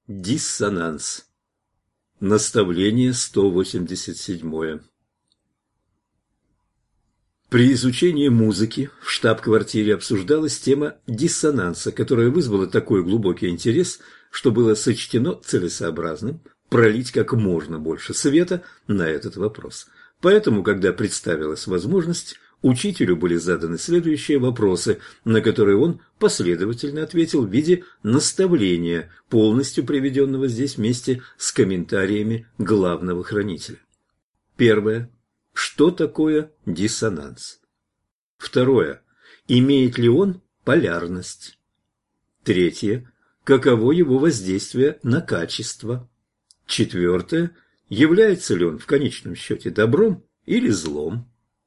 Диссонанс. Наставление 187. При изучении музыки в штаб-квартире обсуждалась тема диссонанса, которая вызвала такой глубокий интерес, что было сочтено целесообразным пролить как можно больше света на этот вопрос. Поэтому, когда представилась возможность, учителю были заданы следующие вопросы, на которые он последовательно ответил в виде наставления, полностью приведенного здесь вместе с комментариями главного хранителя. Первое. Что такое диссонанс? Второе. Имеет ли он полярность? Третье. Каково его воздействие на качество? Четвертое. Является ли он в конечном счете добром или злом?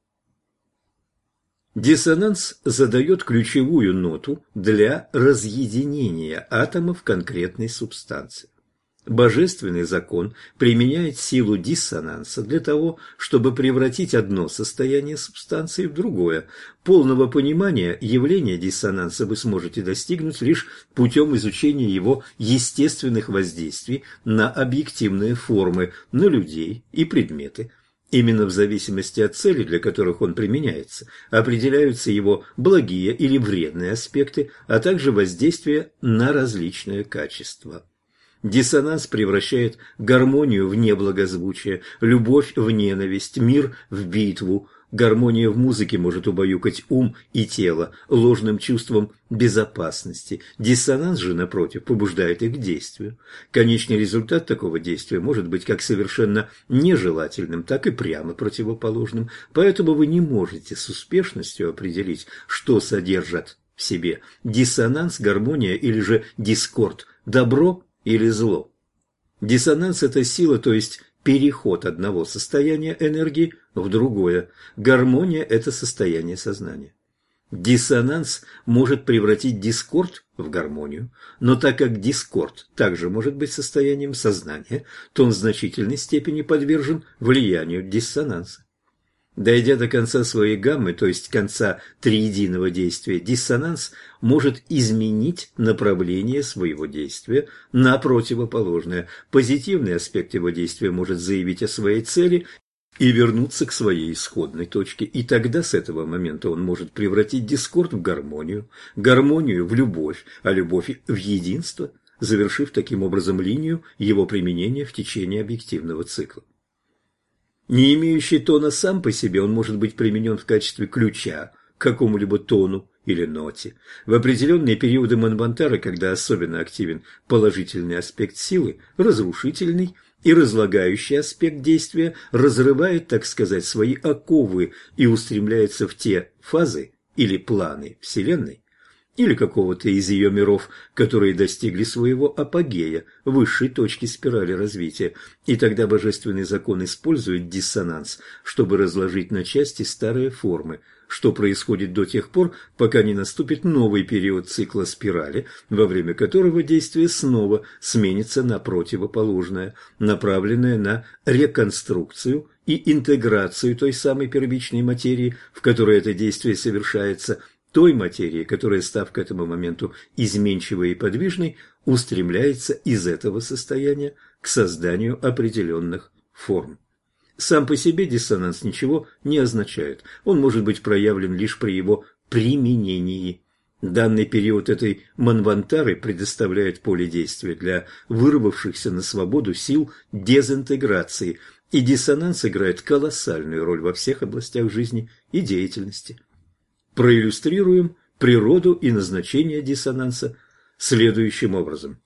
Диссонанс задает ключевую ноту для разъединения атомов конкретной субстанции. Божественный закон применяет силу диссонанса для того, чтобы превратить одно состояние субстанции в другое. Полного понимания явления диссонанса вы сможете достигнуть лишь путем изучения его естественных воздействий на объективные формы, на людей и предметы. Именно в зависимости от целей, для которых он применяется, определяются его благие или вредные аспекты, а также воздействие на различные качества. Диссонанс превращает гармонию в неблагозвучие, любовь в ненависть, мир в битву. Гармония в музыке может убаюкать ум и тело ложным чувством безопасности. Диссонанс же, напротив, побуждает их к действию. Конечный результат такого действия может быть как совершенно нежелательным, так и прямо противоположным. Поэтому вы не можете с успешностью определить, что содержат в себе диссонанс, гармония или же дискорд, добро или зло. Диссонанс – это сила, то есть переход одного состояния энергии в другое. Гармония – это состояние сознания. Диссонанс может превратить дискорд в гармонию, но так как дискорд также может быть состоянием сознания, то он в значительной степени подвержен влиянию диссонанса. Дойдя до конца своей гаммы, то есть конца триединого действия, диссонанс может изменить направление своего действия на противоположное. Позитивный аспект его действия может заявить о своей цели и вернуться к своей исходной точке. И тогда с этого момента он может превратить дискорд в гармонию, гармонию в любовь, а любовь в единство, завершив таким образом линию его применения в течение объективного цикла. Не имеющий тона сам по себе, он может быть применен в качестве ключа к какому-либо тону или ноте. В определенные периоды Манвантары, когда особенно активен положительный аспект силы, разрушительный и разлагающий аспект действия разрывает, так сказать, свои оковы и устремляется в те фазы или планы Вселенной, или какого-то из ее миров, которые достигли своего апогея, высшей точки спирали развития, и тогда божественный закон использует диссонанс, чтобы разложить на части старые формы, что происходит до тех пор, пока не наступит новый период цикла спирали, во время которого действие снова сменится на противоположное, направленное на реконструкцию и интеграцию той самой первичной материи, в которой это действие совершается, той материи, которая, став к этому моменту изменчивой и подвижной, устремляется из этого состояния к созданию определенных форм. Сам по себе диссонанс ничего не означает, он может быть проявлен лишь при его применении. Данный период этой манвантары предоставляет поле действия для вырвавшихся на свободу сил дезинтеграции, и диссонанс играет колоссальную роль во всех областях жизни и деятельности. Проиллюстрируем природу и назначение диссонанса следующим образом.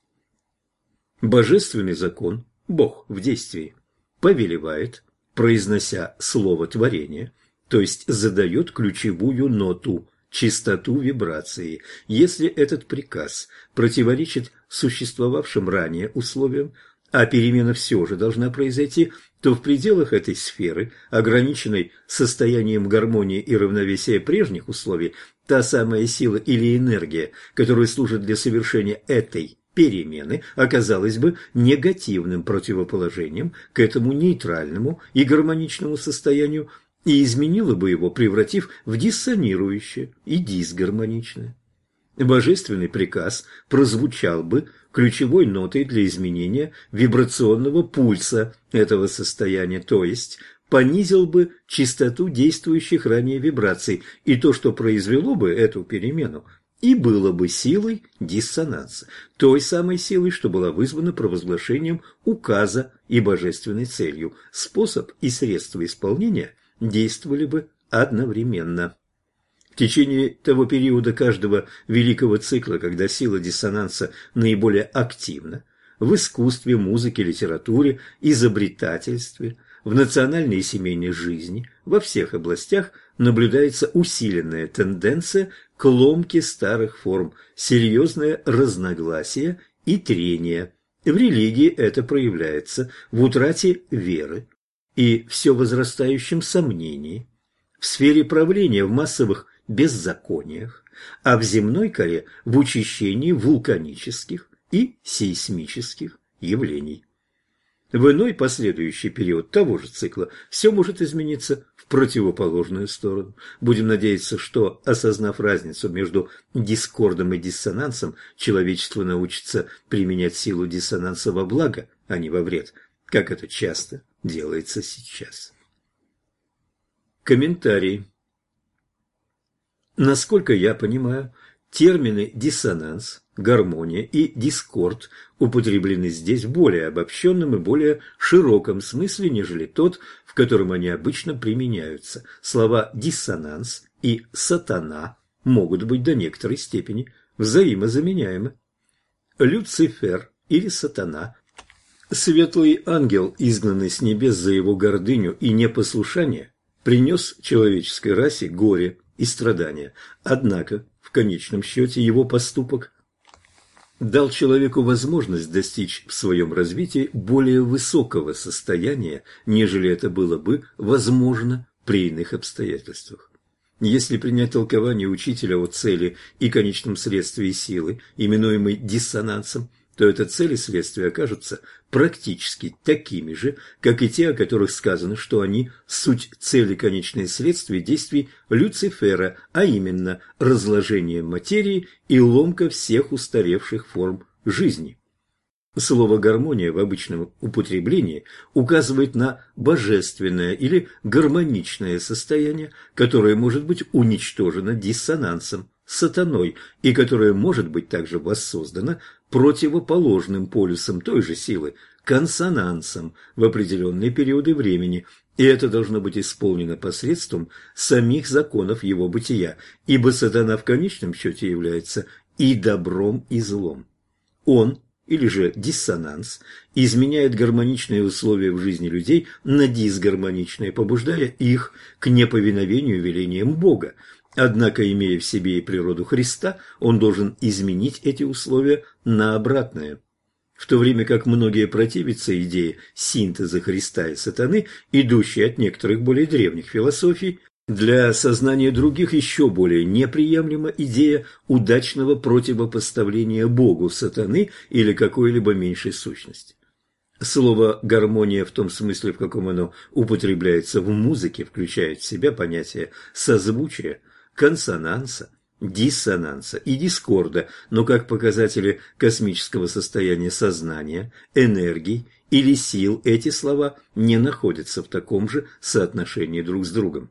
Божественный закон, Бог в действии, повелевает, произнося слово творения, то есть задает ключевую ноту, частоту вибрации. Если этот приказ противоречит существовавшим ранее условиям, а перемена все же должна произойти, то в пределах этой сферы, ограниченной состоянием гармонии и равновесия прежних условий, та самая сила или энергия, которая служит для совершения этой перемены, оказалась бы негативным противоположением к этому нейтральному и гармоничному состоянию и изменила бы его, превратив в диссонирующее и дисгармоничное. Божественный приказ прозвучал бы ключевой нотой для изменения вибрационного пульса этого состояния, то есть понизил бы частоту действующих ранее вибраций, и то, что произвело бы эту перемену, и было бы силой диссонанса, той самой силой, что была вызвана провозглашением указа и божественной целью. Способ и средства исполнения действовали бы одновременно. В течение того периода каждого великого цикла, когда сила диссонанса наиболее активна, в искусстве, музыке, литературе, изобретательстве, в национальной и семейной жизни, во всех областях наблюдается усиленная тенденция к ломке старых форм, серьезное разногласие и трение. В религии это проявляется в утрате веры и все возрастающем сомнении, в сфере правления в массовых беззакониях, а в земной коре в учащении вулканических и сейсмических явлений. В иной последующий период того же цикла все может измениться в противоположную сторону. Будем надеяться, что, осознав разницу между дискордом и диссонансом, человечество научится применять силу диссонанса во благо, а не во вред, как это часто делается сейчас. Комментарий. Насколько я понимаю, термины «диссонанс», «гармония» и «дискорд» употреблены здесь в более обобщенном и более широком смысле, нежели тот, в котором они обычно применяются. Слова «диссонанс» и «сатана» могут быть до некоторой степени взаимозаменяемы. Люцифер или сатана – светлый ангел, изгнанный с небес за его гордыню и непослушание, принес человеческой расе горе и страдания. Однако, в конечном счете, его поступок дал человеку возможность достичь в своем развитии более высокого состояния, нежели это было бы возможно при иных обстоятельствах. Если принять толкование учителя о цели и конечном средстве силы, именуемой диссонансом, то эта цель и следствие окажутся практически такими же, как и те, о которых сказано, что они суть цели конечные следствия действий Люцифера, а именно разложение материи и ломка всех устаревших форм жизни. Слово «гармония» в обычном употреблении указывает на божественное или гармоничное состояние, которое может быть уничтожено диссонансом, сатаной, и которое может быть также воссоздано противоположным полюсом той же силы, консонансом, в определенные периоды времени, и это должно быть исполнено посредством самих законов его бытия, ибо сатана в конечном счете является и добром, и злом. Он, или же диссонанс, изменяет гармоничные условия в жизни людей на дисгармоничные, побуждая их к неповиновению велениям Бога. Однако, имея в себе и природу Христа, он должен изменить эти условия на обратное. В то время как многие противятся идее синтеза Христа и сатаны, идущей от некоторых более древних философий, для сознания других еще более неприемлема идея удачного противопоставления Богу сатаны или какой-либо меньшей сущности. Слово «гармония» в том смысле, в каком оно употребляется в музыке, включает в себя понятие созвучия, консонанса, диссонанса и дискорда, но как показатели космического состояния сознания, энергий или сил эти слова не находятся в таком же соотношении друг с другом.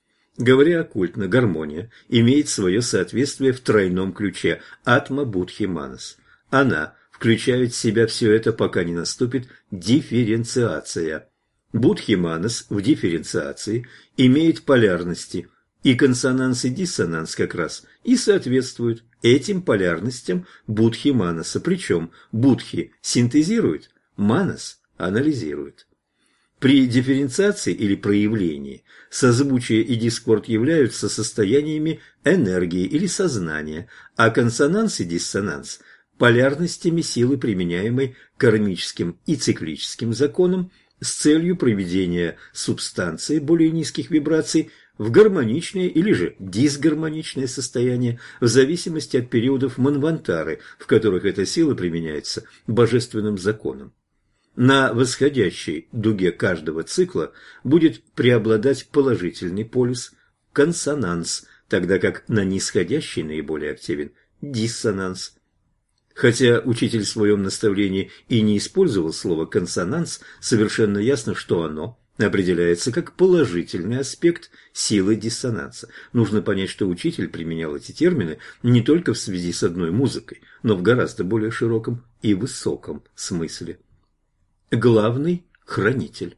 Говоря оккультно, гармония имеет свое соответствие в тройном ключе атма будхи манас. Она включает в себя все это, пока не наступит дифференциация. Будхи манас в дифференциации имеет полярности, и консонанс и диссонанс как раз и соответствуют этим полярностям будхи манаса, причем будхи синтезирует, манас анализирует. При дифференциации или проявлении созвучие и дискорд являются состояниями энергии или сознания, а консонанс и диссонанс – полярностями силы, применяемой кармическим и циклическим законам с целью приведения субстанции более низких вибраций в гармоничное или же дисгармоничное состояние в зависимости от периодов манвантары, в которых эта сила применяется божественным законом. На восходящей дуге каждого цикла будет преобладать положительный полюс – консонанс, тогда как на нисходящей наиболее активен диссонанс. Хотя учитель в своем наставлении и не использовал слово «консонанс», совершенно ясно, что оно определяется как положительный аспект силы диссонанса. Нужно понять, что учитель применял эти термины не только в связи с одной музыкой, но в гораздо более широком и высоком смысле. Главный хранитель.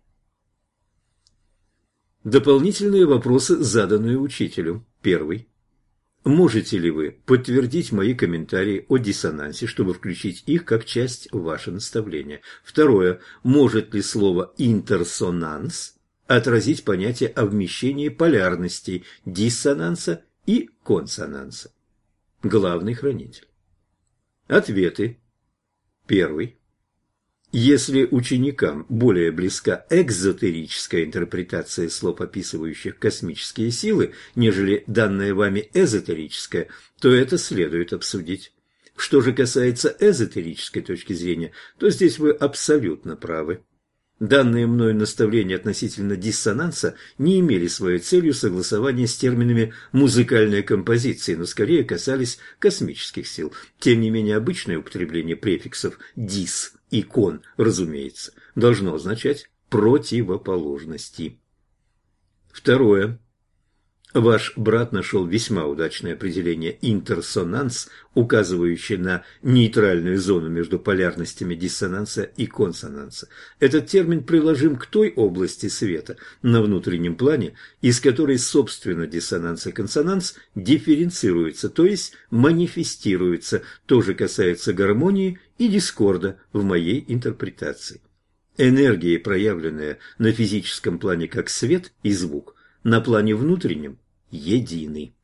Дополнительные вопросы, заданные учителю. Первый. Можете ли вы подтвердить мои комментарии о диссонансе, чтобы включить их как часть в ваше наставление? Второе. Может ли слово «интерсонанс» отразить понятие о вмещении полярностей диссонанса и консонанса? Главный хранитель. Ответы. Первый. Если ученикам более близка экзотерическая интерпретация слов, описывающих космические силы, нежели данная вами эзотерическая, то это следует обсудить. Что же касается эзотерической точки зрения, то здесь вы абсолютно правы. Данные мною наставления относительно диссонанса не имели своей целью согласования с терминами музыкальной композиции, но скорее касались космических сил. Тем не менее, обычное употребление префиксов «дис» и «кон», разумеется, должно означать противоположности. Второе. Ваш брат нашел весьма удачное определение «интерсонанс», указывающее на нейтральную зону между полярностями диссонанса и консонанса. Этот термин приложим к той области света на внутреннем плане, из которой, собственно, диссонанс и консонанс дифференцируются, то есть манифестируются. То же касается гармонии и дискорда в моей интерпретации. Энергии, проявленные на физическом плане как свет и звук, на плане внутреннем едины.